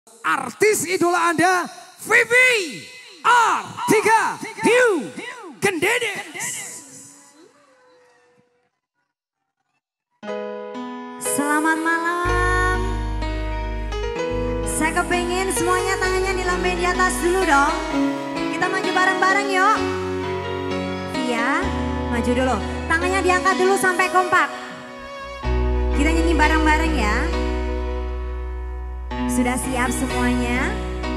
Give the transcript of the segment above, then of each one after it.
artis idola Anda, Vivi R3 Hiu Gendedes. Selamat malam. Saya kepengen semuanya tangannya dilambai di atas dulu dong. Kita maju bareng-bareng yuk. Via, maju dulu. Tangannya diangkat dulu sampai kompak. Kita nyanyi bareng-bareng ya. Sudah siap semuanya?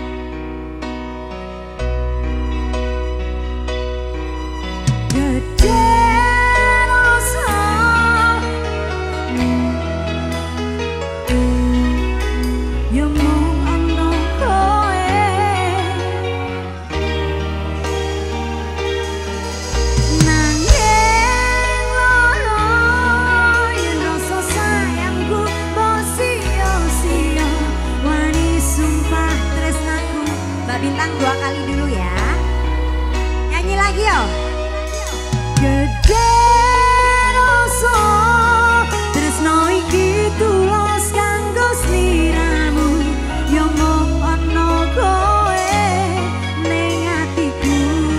Bintang 2 kali dulu ya. Nyanyi lagi yo. Gede rasa tresno iki tulus kanggo sliramu, yo mung ana kowe ning atiku.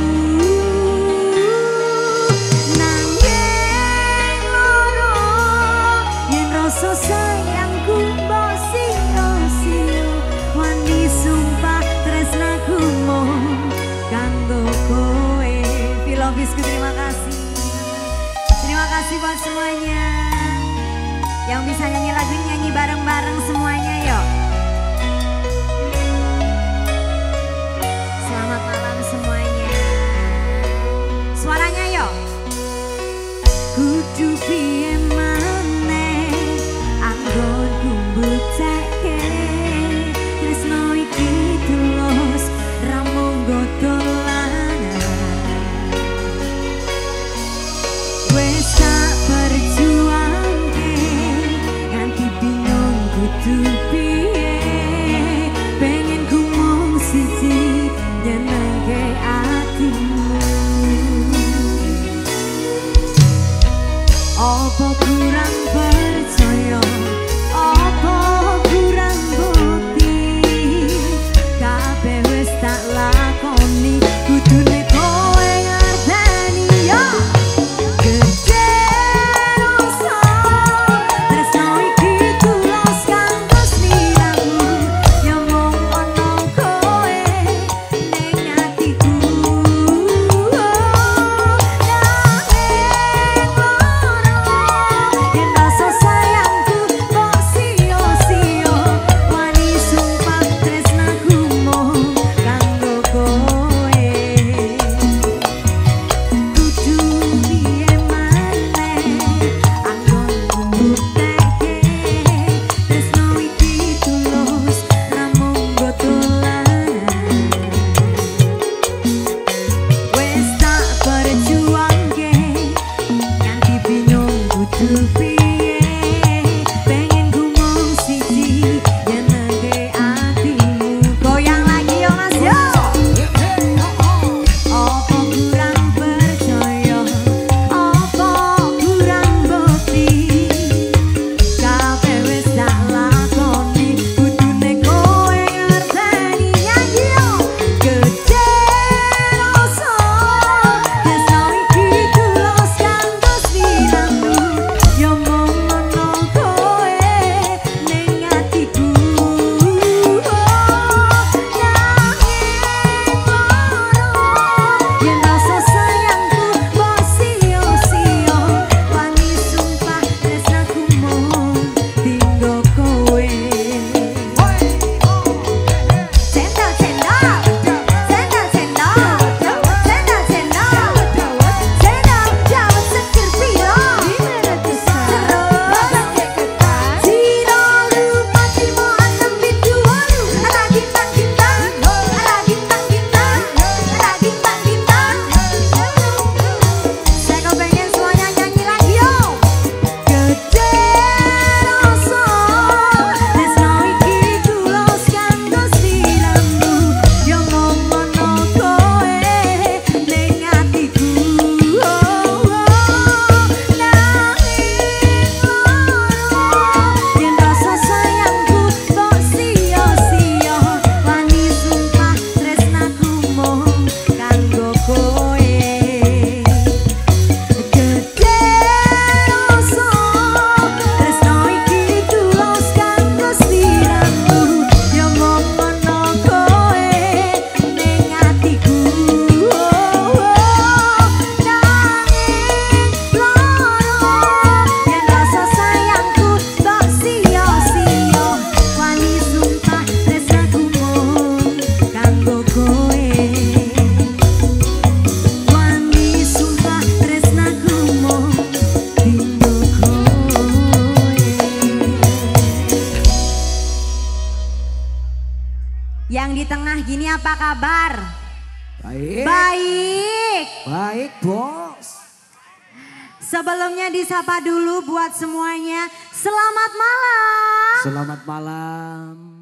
Nanging loro yen rasa sayangku mbok sia-sia, wani sumpah tresnaku mung kanggo kowe. Filofisku terima kasih. Terima kasih buat semuanya. Yang bisa nyanyi lagu ini nyanyi bareng-bareng semuanya yuk. Selamat malam semuanya. Suaranya yuk. Kudu piye maneh anggonku mbuktekke tresno iki tulus ra mung dolanan. Wes tak berjuangke nganti bingung kudu piye. Yang di tengah gini apa kabar? Baik. Baik. Baik bos. Sebelumnya disapa dulu buat semuanya. Selamat malam. Selamat malam.